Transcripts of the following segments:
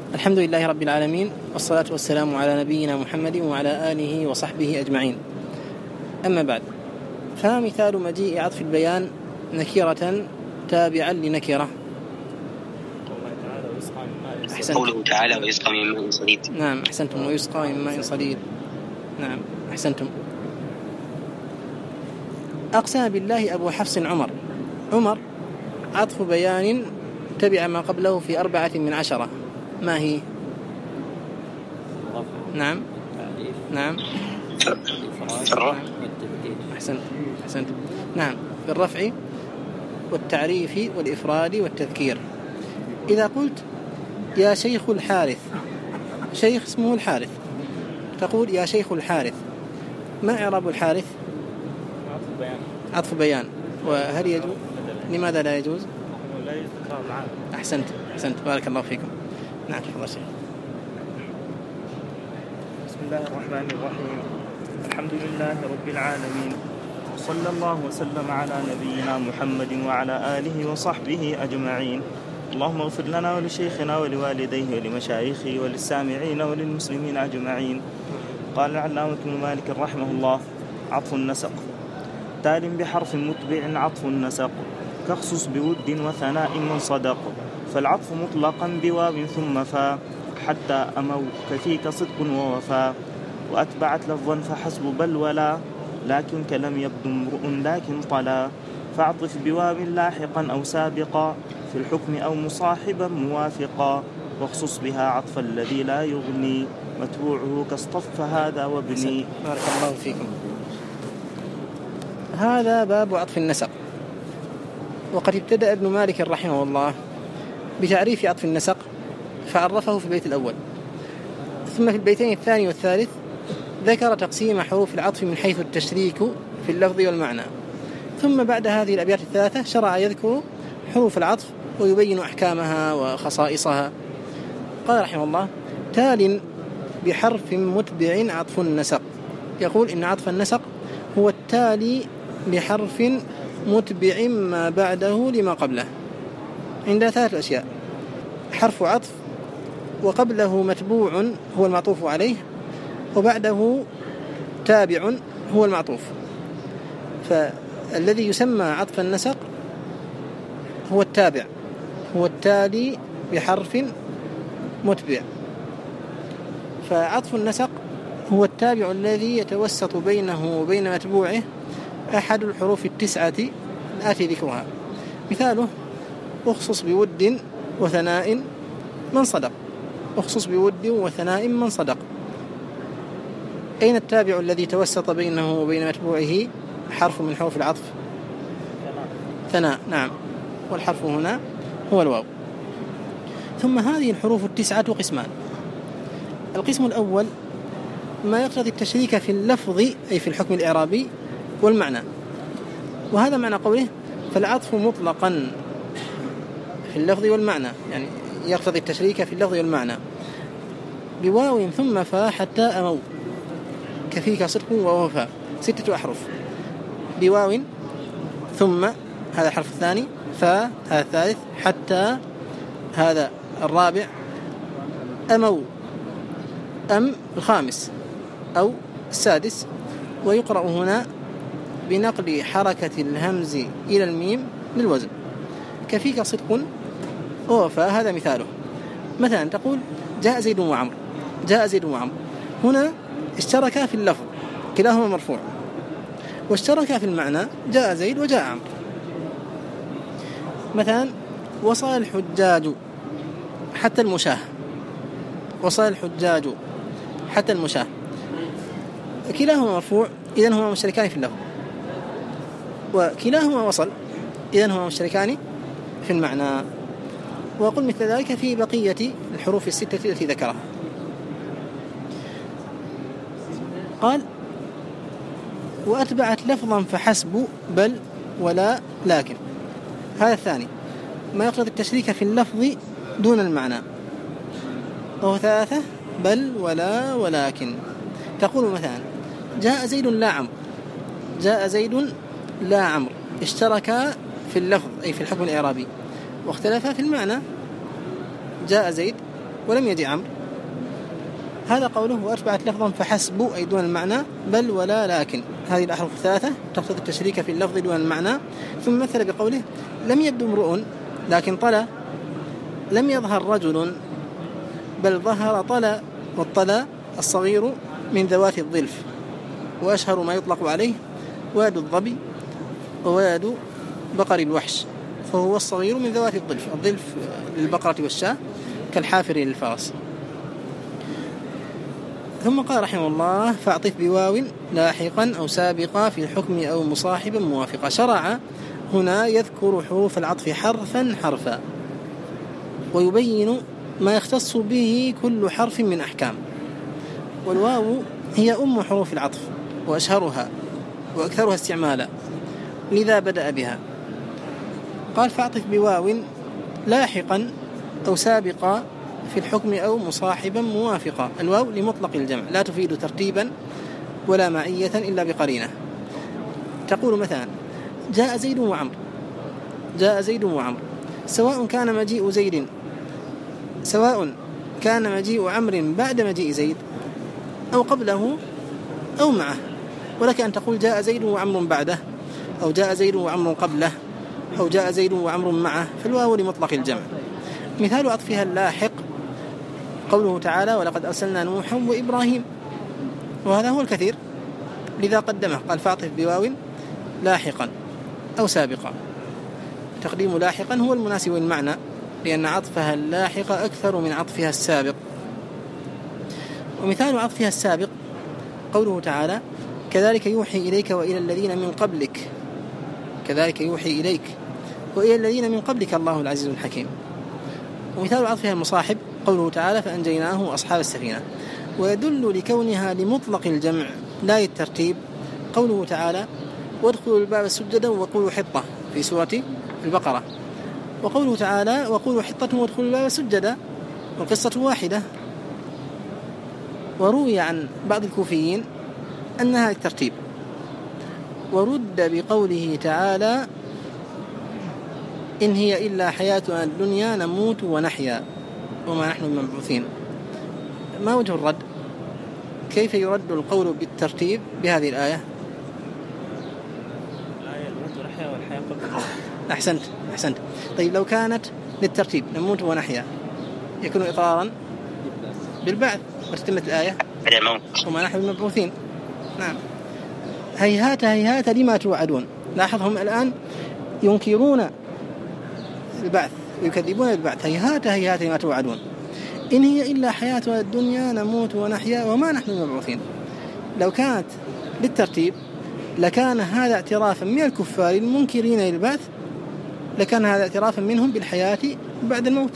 الحمد لله رب العالمين، والصلاة والسلام على نبينا محمد وعلى آله وصحبه أجمعين. أما بعد، فمثال مجيء عطف البيان نكرة تابعا لنكرة. قوله تعالى ويسقى من ماء صديد. نعم أحسنتم، ويسقى من ماء صديد. نعم أحسنتم. أقسم بالله أبو حفص عمر. عمر عطف بيان تبع ما قبله في 4 من 10. ما هي؟ نعم نعم أحسنت. نعم، بالرفع والتعريف والإفراد والتذكير. إذا قلت يا شيخ الحارث، شيخ اسمه الحارث، تقول يا شيخ الحارث، ما إعراب الحارث؟ عطف بيان. وهل يجوز؟ لماذا لا يجوز؟ لا يجوز تكرار العام. أحسنت بارك الله فيكم. نعم تفضل شيخ. بسم الله الرحمن الرحيم. الحمد لله رب العالمين، صلى الله وسلم على نبينا محمد وعلى آله وصحبه أجمعين. اللهم اغفر لنا ولشيخنا ولوالديه ولمشايخه وللسامعين وللمسلمين أجمعين. قال العلامة ابن مالك رحمه الله: عطف النسق. تال بحرف متبع عطف النسق، كخصص بود وثناء من صدق. فالعطف مطلقا بواو ثم فا، حتى أمو كفيك صدق ووفا. وأتبعت لفظا فحسب بل ولا، لكن كلم يبدو امرؤ لكن طلا. فاعطف بواو لاحقا أو سابقا، في الحكم أو مصاحبا موافقا. واخصص بها عطف الذي لا يغني، متبوعه كاصطف هذا وابني. بارك الله فيكم. هذا باب عطف النسق. وقد ابتدأ ابن مالك رحمه الله بتعريف عطف النسق، فعرفه في البيت الأول، ثم في البيتين الثاني والثالث ذكر تقسيم حروف العطف من حيث التشريك في اللفظ والمعنى. ثم بعد هذه الأبيات الثلاثة شرع يذكر حروف العطف ويبين أحكامها وخصائصها. قال رحمه الله: تال بحرف متبع عطف النسق. يقول إن عطف النسق هو التالي بحرف متبع ما بعده لما قبله. عند 3 أشياء: حرف عطف، وقبله متبوع هو المعطوف عليه، وبعده تابع هو المعطوف. فالذي يسمى عطف النسق هو التابع، هو التالي بحرف متبع. فعطف النسق هو التابع الذي يتوسط بينه وبين متبوعه أحد الحروف 9 التي ذكرها. مثاله: أخصص بود وثناء من صدق. أخصص بود وثناء من صدق. أين التابع الذي توسط بينه وبين متبوعه حرف من حروف العطف؟ ثناء. نعم، والحرف هنا هو الواو. ثم هذه الحروف 9 قسمان. القسم الأول ما يقتضي التشريك في اللفظ، أي في الحكم الإعرابي والمعنى، وهذا معنى قوله: فالعطف مطلقا في اللفظ والمعنى، يعني يقتضي التشريك في اللفظ والمعنى. بواو ثم فا حتى أمو كفيك صدق ووفاء. 6 أحرف: بواو ثم هذا الحرف الثاني، فا هذا الثالث، حتى هذا الرابع، أمو أم الخامس أو السادس. ويقرأ هنا بنقل حركة الهمز إلى الميم للوزن. كفيك صدق ووفاء هذا مثاله. مثلا تقول: جاء زيد وعمر. جاء زيد وعمر هنا اشتركا في اللفظ، كلاهما مرفوع، واشتركا في المعنى، جاء زيد وجاء عمرو. مثلا: وصل الحجاج حتى المشاه. وصل الحجاج حتى المشاه، كلاهما مرفوع، إذن هما مشتركان في اللفظ، وكلاهما وصل، إذن هما مشتركان في المعنى. وأقول مثل ذلك في بقية الحروف 6 التي ذكرها. قال: وأتبعت لفظا فحسب بل ولا لكن. هذا الثاني ما يقتضي التشريك في اللفظ دون المعنى، وهو 3: بل ولا ولكن. تقول مثلا: جاء زيد لا عمرو. جاء زيد لا عمرو اشتركا في اللفظ، أي في الحكم الإعرابي، واختلفا في المعنى. جاء زيد ولم يجي عمرو. هذا قوله وأتبعت لفظا فحسب أي دون المعنى، بل ولا لكن، هذه الأحرف الثلاثة تقتضي التشريك في اللفظ دون المعنى. ثم مثل بقوله لم يبدو امرؤ لكن طلى، لم يظهر رجل بل ظهر طلى، والطلى الصغير من ذوات الظلف، وأشهر ما يطلق عليه واد الظبي وواد بقر الوحش، فهو الصغير من ذوات الظلف، الظلف للبقرة والشاة كالحافر للفرس. ثم قال رحمه الله فاعطف بواو لاحقا أو سابقا في الحكم أو مصاحبا موافقا. شرع هنا يذكر حروف العطف حرفا حرفا، ويبين ما يختص به كل حرف من أحكام. والواو هي أم حروف العطف وأشهرها وأكثرها استعمالا، لذا بدأ بها. قال فاعطف بواو لاحقا أو سابقا في الحكم أو مصاحبا موافقا. الواو لمطلق الجمع لا تفيد ترتيبا ولا معية إلا بقرينة. تقول مثلا جاء زيد وعمر، جاء زيد وعمر، سواء كان مجيء عمرو بعد مجيء زيد أو قبله أو معه. ولك أن تقول جاء زيد وعمر بعده، أو جاء زيد وعمر قبله، أو جاء زيد وعمر معه، فالواو لمطلق الجمع. مثال عطفها اللاحق قوله تعالى ولقد أرسلنا نوحا وإبراهيم، وهذا هو الكثير لذا قدمه. قال فاعطف بواو لاحقا أو سابقا. تقديم لاحقا هو المناسب للمعنى، لأن عطفها اللاحق أكثر من عطفها السابق. ومثال عطفها السابق قوله تعالى كذلك يوحي إليك وإلى الذين من قبلك، كذلك يوحي إليك وإلى الذين من قبلك الله العزيز الحكيم. ومثال عطفها المصاحب قوله تعالى فأنجيناه أصحاب السفينة. ويدل لكونها لمطلق الجمع لا للترتيب قوله تعالى وادخلوا الباب سجدا وقولوا حطة في سورة البقرة، وقوله تعالى وقولوا حطة وادخلوا الباب سجدا، والقصة واحدة. وروي عن بعض الكوفيين أنها الترتيب، ورد بقوله تعالى إن هي إلا حياتنا الدنيا نموت ونحيا وما نحن بمبعوثين. ما وجه الرد؟ كيف يرد القول بالترتيب بهذه الآية؟ نموت ونحيا والحياة قبل. أحسنت. طيب لو كانت للترتيب نموت ونحيا يكون إقرارا بالبعث، وتتمت الآية وما نحن بمبعوثين. نعم. هيهات هيهات لما توعدون. لاحظهم الآن ينكرون البعث ويكذبون البعث. هيهات هيهات لما توعدون. إن هي إلا حياتنا الدنيا نموت ونحيا وما نحن بمبعوثين. لو كانت بالترتيب لكان هذا اعترافا من الكفار المنكرين للبعث، لكان هذا اعترافا منهم بالحياة بعد الموت.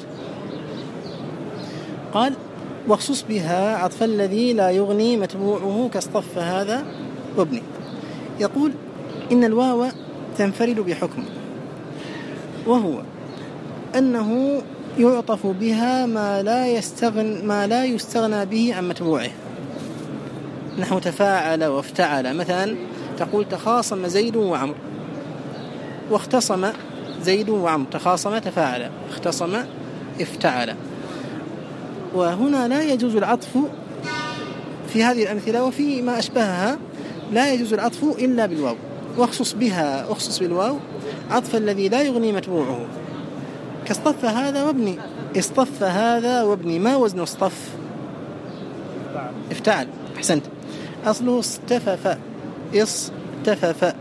قال واخصص بها عطف الذي لا يغني متبوعه كاصطف هذا وابني. يقول إن الواو تنفرد بحكم، وهو أنه يعطف بها ما لا يستغنى به عن متبوعه، نحو تفاعل وافتعل. مثلا تقول تخاصم زيد وعمر، واختصم زيد وعمر. تخاصم تفاعل، اختصم افتعل. وهنا لا يجوز العطف في هذه الأمثلة وفي ما أشبهها، لا يجوز العطف إلا بالواو. واخصص بها، اخصص بالواو عطف الذي لا يغني متبوعه كاصطف هذا وابني. اصطف هذا وابني. ما وزن اصطف؟ افتعل. أحسنت. أصله استفف، اصطفف.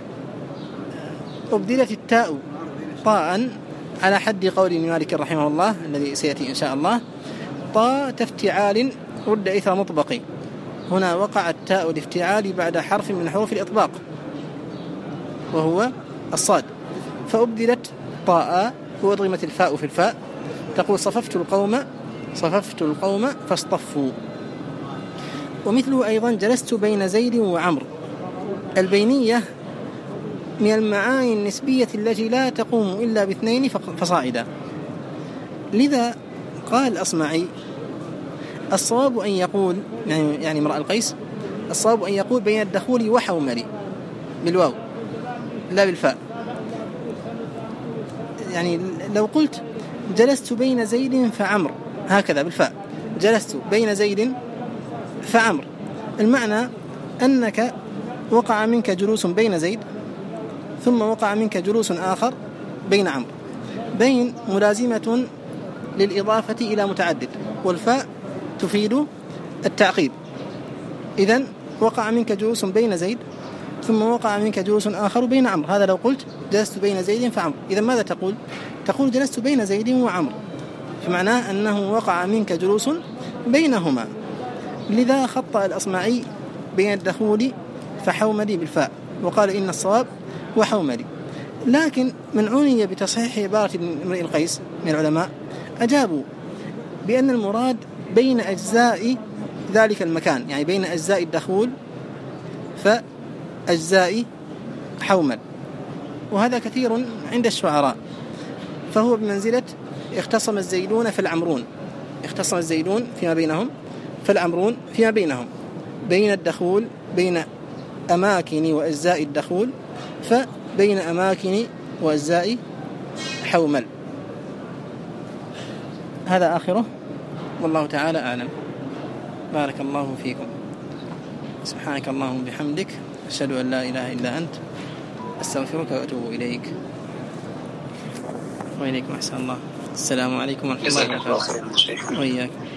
أبدلت التاء طاء على حد قول مالك رحمه الله الذي سيأتي إن شاء الله. طاء تفتعال رد إثر مطبق. هنا وقع التاء الافتعال بعد حرف من حروف الإطباق وهو الصاد، فأبدلت طاء وأضغمت الفاء في الفاء. تقول صففت القوم فاصطفوا. ومثله أيضا جلست بين زيد وعمر. البينية من المعاني النسبية التي لا تقوم إلا باثنين فصاعدا. لذا قال الأصمعي الصواب أن يقول، يعني امرأ القيس، الصواب أن يقول بين الدخول وحومري بالواو لا بالفاء. يعني لو قلت جلست بين زيد فعمر، هكذا بالفاء، جلست بين زيد فعمر. المعنى أنك وقع منك جلوس بين زيد ثم وقع منك جلوس آخر بين عمرو. بين ملازمة للإضافة إلى متعدد، والفاء تفيد التعقيب. إذن وقع منك جلوس بين زيد ثم وقع منك جلوس آخر بين عمرو. هذا لو قلت جلست بين زيد فعمرو. إذن ماذا تقول؟ تقول جلست بين زيد وعمرو، فمعناه أنه وقع منك جلوس بينهما. لذا خطأ الأصمعي بين الدخول فحوملي بالفاء، وقال إن الصواب وحوملي. لكن من عني بتصحيح عبارة امرئ القيس من العلماء أجابوا بأن المراد بين أجزاء ذلك المكان، يعني بين أجزاء الدخول فأجزاء حومل، وهذا كثير عند الشعراء. فهو بمنزلة اختصم الزيدون فالعمرون، اختصم الزيدون فيما بينهم فالعمرون فيما بينهم، بين الدخول بين أماكن وأجزاء الدخول فبين أماكن وأجزاء حومل. هذا آخره، والله تعالى أعلم. بارك الله فيكم. سبحانك اللهم بحمدك، أشهد أن لا إله إلا أنت، أستغفرك وأتوب إليك. وإليكم أحسن الله. السلام عليكم ورحمة الله وبركاته. وإياكم.